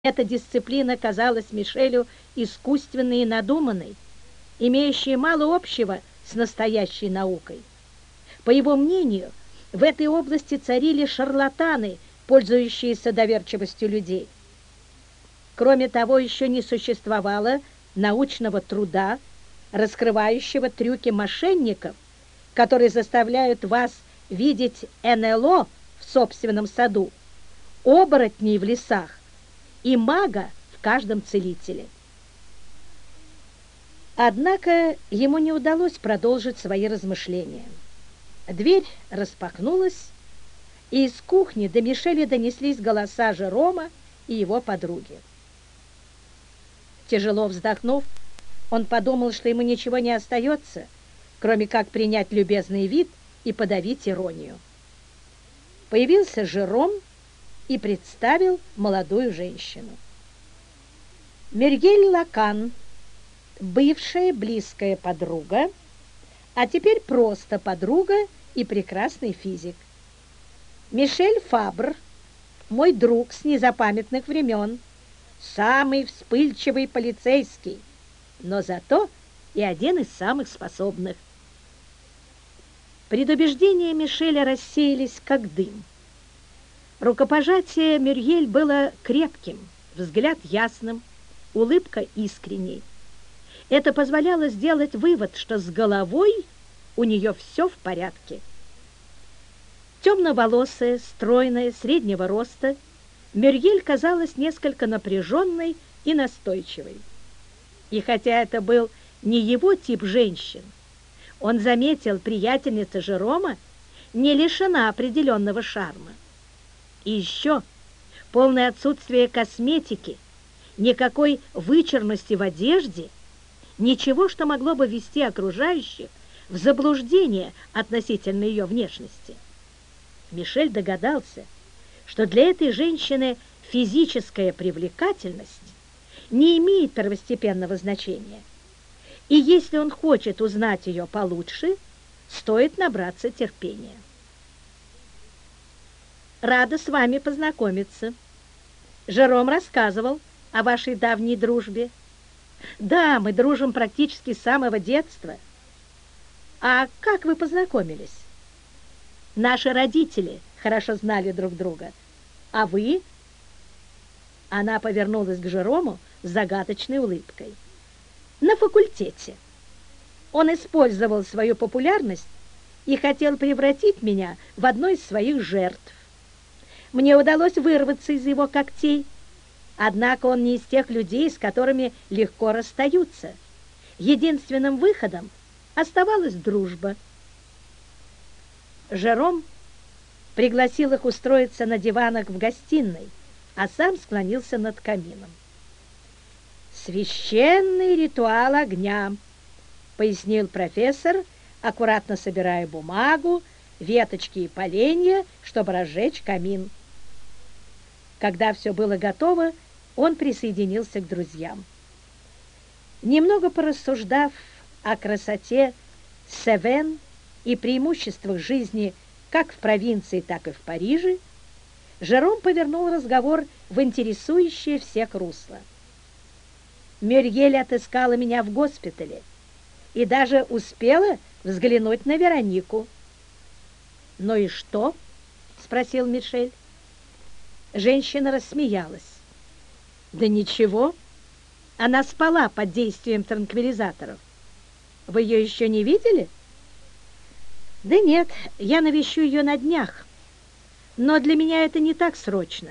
Эта дисциплина казалась Мишелю искусственной и надуманной, имеющей мало общего с настоящей наукой. По его мнению, в этой области царили шарлатаны, пользующиеся доверчивостью людей. Кроме того, еще не существовало научного труда, раскрывающего трюки мошенников, которые заставляют вас видеть НЛО в собственном саду, оборотней в лесах и мага в каждом целителе. Однако ему не удалось продолжить свои размышления. Дверь распахнулась, и из кухни до Мишеля донеслись голоса Жерома и его подруги. Тяжело вздохнув, он подумал, что ему ничего не остается, кроме как принять любезный вид и подавить иронию. Появился Жером и представил молодую женщину. Мюргель Лакан, бывшая близкая подруга, а теперь просто подруга и прекрасный физик. Мишель Фабр, мой друг с незапамятных времен, самый вспыльчивый полицейский, но зато и один из самых способных. Предубеждения Мишеля рассеялись, как дым. Рукопожатие Мюргель было крепким, взгляд ясным, улыбка искренней. Это позволяло сделать вывод, что с головой у нее все в порядке. Темноволосая, стройная, среднего роста, Мюргель казалась несколько напряженной и настойчивой. И хотя это был не его тип женщин, он заметил, приятельница Жерома не лишена определенного шарма. И еще полное отсутствие косметики, никакой вычурности в одежде, ничего, что могло бы ввести окружающих в заблуждение относительно ее внешности. Мишель догадался, что для этой женщины физическая привлекательность не имеет первостепенного значения. И если он хочет узнать ее получше, стоит набраться терпения. Рада с вами познакомиться. Жером рассказывал о вашей давней дружбе. Да, мы дружим практически с самого детства. А как вы познакомились? Наши родители хорошо знали друг друга. А вы? Она повернулась к Жерому с загадочной улыбкой. На факультете. Он использовал свою популярность и хотел превратить меня в одну из своих жертв. Мне удалось вырваться из его когтей, однако он не из тех людей, с которыми легко расстаются. Единственным выходом оставалась дружба. Жером пригласил их устроиться на диванах в гостиной, а сам склонился над камином. «Священный ритуал огня», — пояснил профессор, аккуратно собирая бумагу, веточки и поленья, чтобы разжечь камин. Когда все было готово, он присоединился к друзьям. Немного порассуждав о красоте Севен и преимуществах жизни как в провинции, так и в Париже, Жером повернул разговор в интересующее всех русло. Мюргель отыскала меня в госпитале и даже успела взглянуть на Веронику. «Ну и что?» — спросил Мишель. Женщина рассмеялась. «Да ничего, она спала под действием транквилизаторов. Вы ее еще не видели?» «Да нет, я навещу ее на днях, но для меня это не так срочно.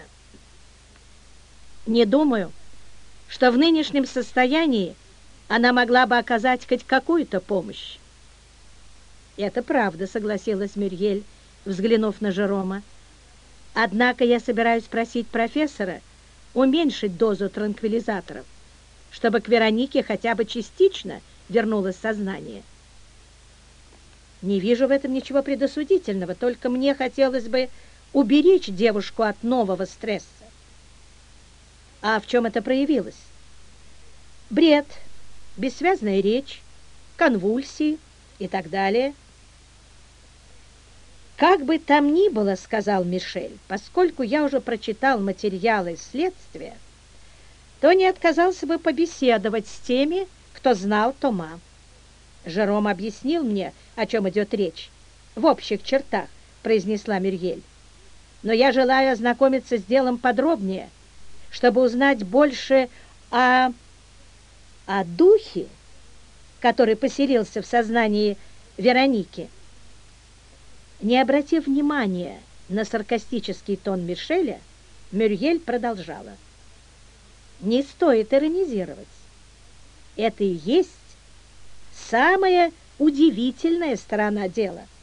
Не думаю, что в нынешнем состоянии она могла бы оказать хоть какую-то помощь». «Это правда», — согласилась Мюргель, взглянув на Жерома. «Однако я собираюсь просить профессора уменьшить дозу транквилизаторов, чтобы к Веронике хотя бы частично вернулось сознание». «Не вижу в этом ничего предосудительного, только мне хотелось бы уберечь девушку от нового стресса». «А в чем это проявилось?» «Бред, бессвязная речь, конвульсии и так далее». «Как бы там ни было, — сказал Мишель, — поскольку я уже прочитал материалы следствия, то не отказался бы побеседовать с теми, кто знал Тома. Жером объяснил мне, о чем идет речь. В общих чертах, произнесла Мюрьель. Но я желаю ознакомиться с делом подробнее, чтобы узнать больше о духе, который поселился в сознании Вероники. Не обратив внимания на саркастический тон Мишеля, Мюрьель продолжала. Не стоит иронизировать. Это и есть самая удивительная сторона дела.